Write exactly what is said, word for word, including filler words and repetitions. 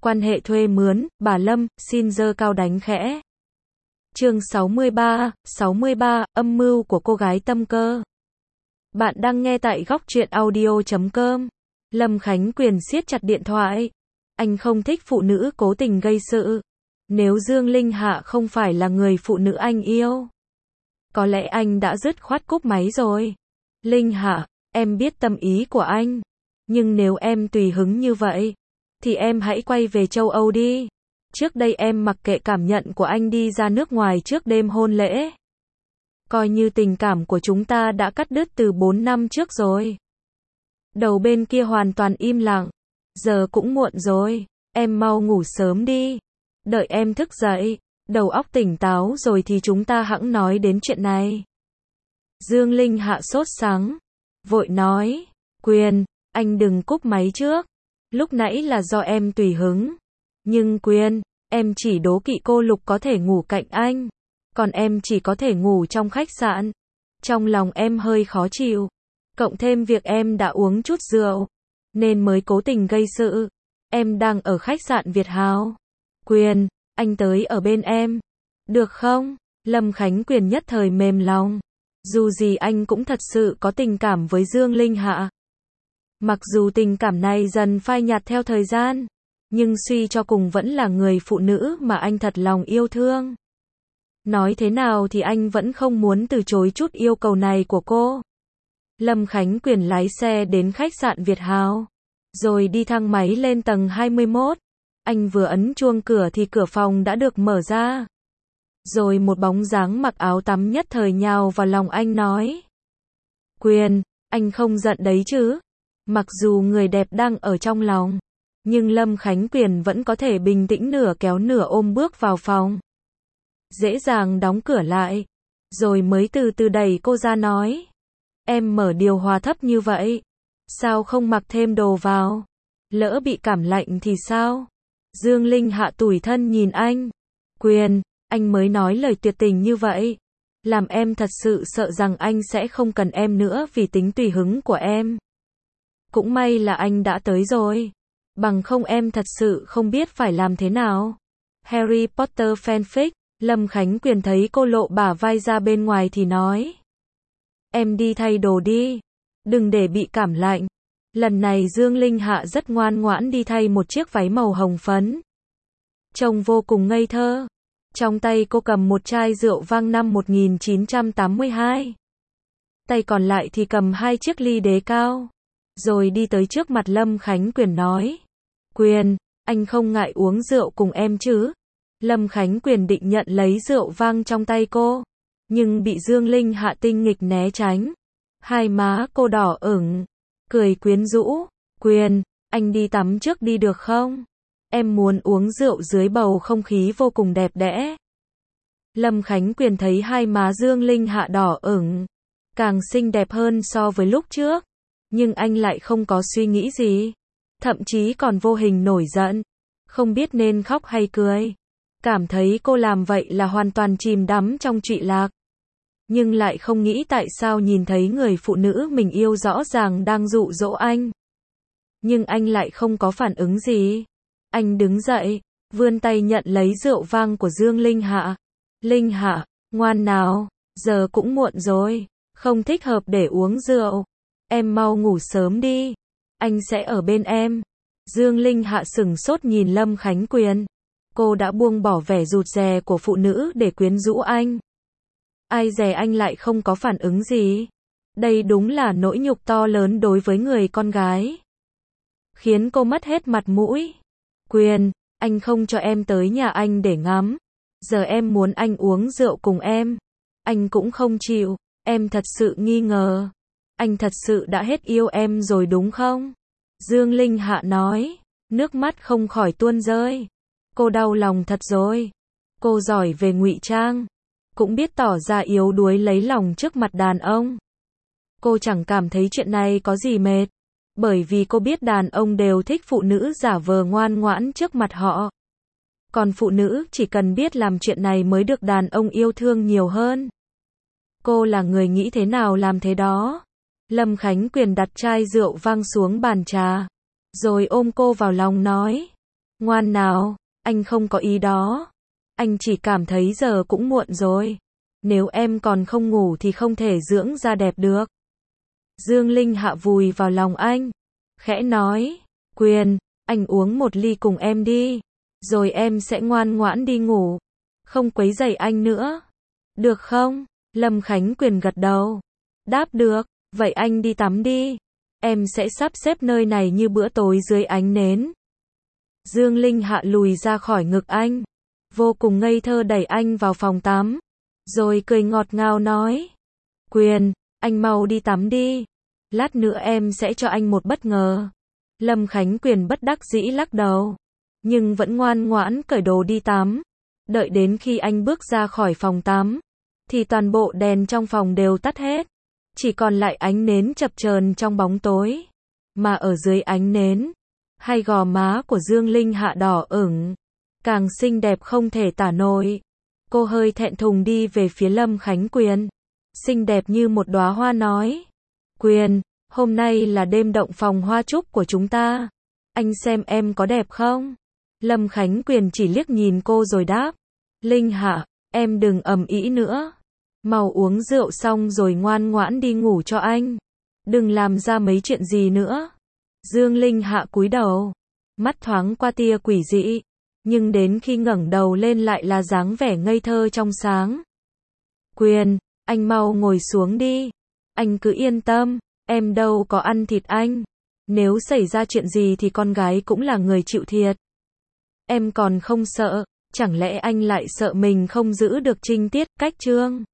Quan hệ thuê mướn, bà Lâm, xin giơ cao đánh khẽ. Chương sáu mươi ba, sáu mươi ba, âm mưu của cô gái tâm cơ. Bạn đang nghe tại góc truyện audio chấm com. Lâm Khánh Quyền siết chặt điện thoại. Anh không thích phụ nữ cố tình gây sự. Nếu Dương Linh Hạ không phải là người phụ nữ anh yêu, có lẽ anh đã dứt khoát cúp máy rồi. Linh Hạ, em biết tâm ý của anh. Nhưng nếu em tùy hứng như vậy, thì em hãy quay về châu Âu đi. Trước đây em mặc kệ cảm nhận của anh đi ra nước ngoài trước đêm hôn lễ. Coi như tình cảm của chúng ta đã cắt đứt từ bốn năm trước rồi. Đầu bên kia hoàn toàn im lặng. Giờ cũng muộn rồi, em mau ngủ sớm đi. Đợi em thức dậy, đầu óc tỉnh táo rồi thì chúng ta hẵng nói đến chuyện này. Dương Linh Hạ sốt sắng, vội nói, Quyền, anh đừng cúp máy trước. Lúc nãy là do em tùy hứng. Nhưng Quyền, em chỉ đố kỵ cô Lục có thể ngủ cạnh anh. Còn em chỉ có thể ngủ trong khách sạn. Trong lòng em hơi khó chịu. Cộng thêm việc em đã uống chút rượu, nên mới cố tình gây sự. Em đang ở khách sạn Việt Hào. Quyền, anh tới ở bên em. Được không? Lâm Khánh Quyền nhất thời mềm lòng. Dù gì anh cũng thật sự có tình cảm với Dương Linh Hạ. Mặc dù tình cảm này dần phai nhạt theo thời gian, nhưng suy cho cùng vẫn là người phụ nữ mà anh thật lòng yêu thương. Nói thế nào thì anh vẫn không muốn từ chối chút yêu cầu này của cô. Lâm Khánh Quyền lái xe đến khách sạn Việt Hào, rồi đi thang máy lên tầng hai mươi mốt. Anh vừa ấn chuông cửa thì cửa phòng đã được mở ra. Rồi một bóng dáng mặc áo tắm nhất thời nhào vào lòng anh nói. Quyền, anh không giận đấy chứ? Mặc dù người đẹp đang ở trong lòng, nhưng Lâm Khánh Quyền vẫn có thể bình tĩnh nửa kéo nửa ôm bước vào phòng. Dễ dàng đóng cửa lại, rồi mới từ từ đẩy cô ra nói. Em mở điều hòa thấp như vậy, sao không mặc thêm đồ vào? Lỡ bị cảm lạnh thì sao? Dương Linh Hạ tủi thân nhìn anh. Quyền, anh mới nói lời tuyệt tình như vậy, làm em thật sự sợ rằng anh sẽ không cần em nữa vì tính tùy hứng của em. Cũng may là anh đã tới rồi. Bằng không em thật sự không biết phải làm thế nào. Harry Potter fanfic. Lâm Khánh Quyền thấy cô lộ bả vai ra bên ngoài thì nói. Em đi thay đồ đi. Đừng để bị cảm lạnh. Lần này Dương Linh Hạ rất ngoan ngoãn đi thay một chiếc váy màu hồng phấn. Trông vô cùng ngây thơ. Trong tay cô cầm một chai rượu vang năm một nghìn chín trăm tám mươi hai. Tay còn lại thì cầm hai chiếc ly đế cao. Rồi đi tới trước mặt Lâm Khánh Quyền nói. Quyền, anh không ngại uống rượu cùng em chứ? Lâm Khánh Quyền định nhận lấy rượu vang trong tay cô, nhưng bị Dương Linh Hạ tinh nghịch né tránh. Hai má cô đỏ ửng, cười quyến rũ. Quyền, anh đi tắm trước đi được không? Em muốn uống rượu dưới bầu không khí vô cùng đẹp đẽ. Lâm Khánh Quyền thấy hai má Dương Linh Hạ đỏ ửng, càng xinh đẹp hơn so với lúc trước. Nhưng anh lại không có suy nghĩ gì, thậm chí còn vô hình nổi giận, không biết nên khóc hay cười. Cảm thấy cô làm vậy là hoàn toàn chìm đắm trong trụy lạc. Nhưng lại không nghĩ tại sao nhìn thấy người phụ nữ mình yêu rõ ràng đang dụ dỗ anh. Nhưng anh lại không có phản ứng gì. Anh đứng dậy, vươn tay nhận lấy rượu vang của Dương Linh Hạ. Linh Hạ, ngoan nào, giờ cũng muộn rồi, không thích hợp để uống rượu. Em mau ngủ sớm đi, anh sẽ ở bên em. Dương Linh Hạ sửng sốt nhìn Lâm Khánh Quyền. Cô đã buông bỏ vẻ rụt rè của phụ nữ để quyến rũ anh. Ai dè anh lại không có phản ứng gì. Đây đúng là nỗi nhục to lớn đối với người con gái. Khiến cô mất hết mặt mũi. Quyền, anh không cho em tới nhà anh để ngắm. Giờ em muốn anh uống rượu cùng em. Anh cũng không chịu, em thật sự nghi ngờ. Anh thật sự đã hết yêu em rồi đúng không? Dương Linh Hạ nói, nước mắt không khỏi tuôn rơi. Cô đau lòng thật rồi. Cô giỏi về ngụy trang, cũng biết tỏ ra yếu đuối lấy lòng trước mặt đàn ông. Cô chẳng cảm thấy chuyện này có gì mệt, bởi vì cô biết đàn ông đều thích phụ nữ giả vờ ngoan ngoãn trước mặt họ. Còn phụ nữ chỉ cần biết làm chuyện này mới được đàn ông yêu thương nhiều hơn. Cô là người nghĩ thế nào làm thế đó. Lâm Khánh Quyền đặt chai rượu vang xuống bàn trà, rồi ôm cô vào lòng nói. Ngoan nào, anh không có ý đó. Anh chỉ cảm thấy giờ cũng muộn rồi. Nếu em còn không ngủ thì không thể dưỡng da đẹp được. Dương Linh Hạ vùi vào lòng anh, khẽ nói, Quyền, anh uống một ly cùng em đi, rồi em sẽ ngoan ngoãn đi ngủ, không quấy rầy anh nữa. Được không? Lâm Khánh Quyền gật đầu. Đáp được, vậy anh đi tắm đi. Em sẽ sắp xếp nơi này như bữa tối dưới ánh nến. Dương Linh Hạ lùi ra khỏi ngực anh, vô cùng ngây thơ đẩy anh vào phòng tắm, rồi cười ngọt ngào nói, Quyền, anh mau đi tắm đi. Lát nữa em sẽ cho anh một bất ngờ. Lâm Khánh Quyền bất đắc dĩ lắc đầu, nhưng vẫn ngoan ngoãn cởi đồ đi tắm. Đợi đến khi anh bước ra khỏi phòng tắm, thì toàn bộ đèn trong phòng đều tắt hết. Chỉ còn lại ánh nến chập chờn trong bóng tối. Mà ở dưới ánh nến, hai gò má của Dương Linh Hạ đỏ ửng, càng xinh đẹp không thể tả nổi. Cô hơi thẹn thùng đi về phía Lâm Khánh Quyền, xinh đẹp như một đóa hoa nói, Quyền, hôm nay là đêm động phòng hoa trúc của chúng ta. Anh xem em có đẹp không? Lâm Khánh Quyền chỉ liếc nhìn cô rồi đáp, Linh Hạ, em đừng ầm ĩ nữa. Mau uống rượu xong rồi ngoan ngoãn đi ngủ cho anh. Đừng làm ra mấy chuyện gì nữa. Dương Linh Hạ cúi đầu, mắt thoáng qua tia quỷ dị, nhưng đến khi ngẩng đầu lên lại là dáng vẻ ngây thơ trong sáng. Quyền, anh mau ngồi xuống đi. Anh cứ yên tâm, em đâu có ăn thịt anh. Nếu xảy ra chuyện gì thì con gái cũng là người chịu thiệt. Em còn không sợ, chẳng lẽ anh lại sợ mình không giữ được trinh tiết, cách chương?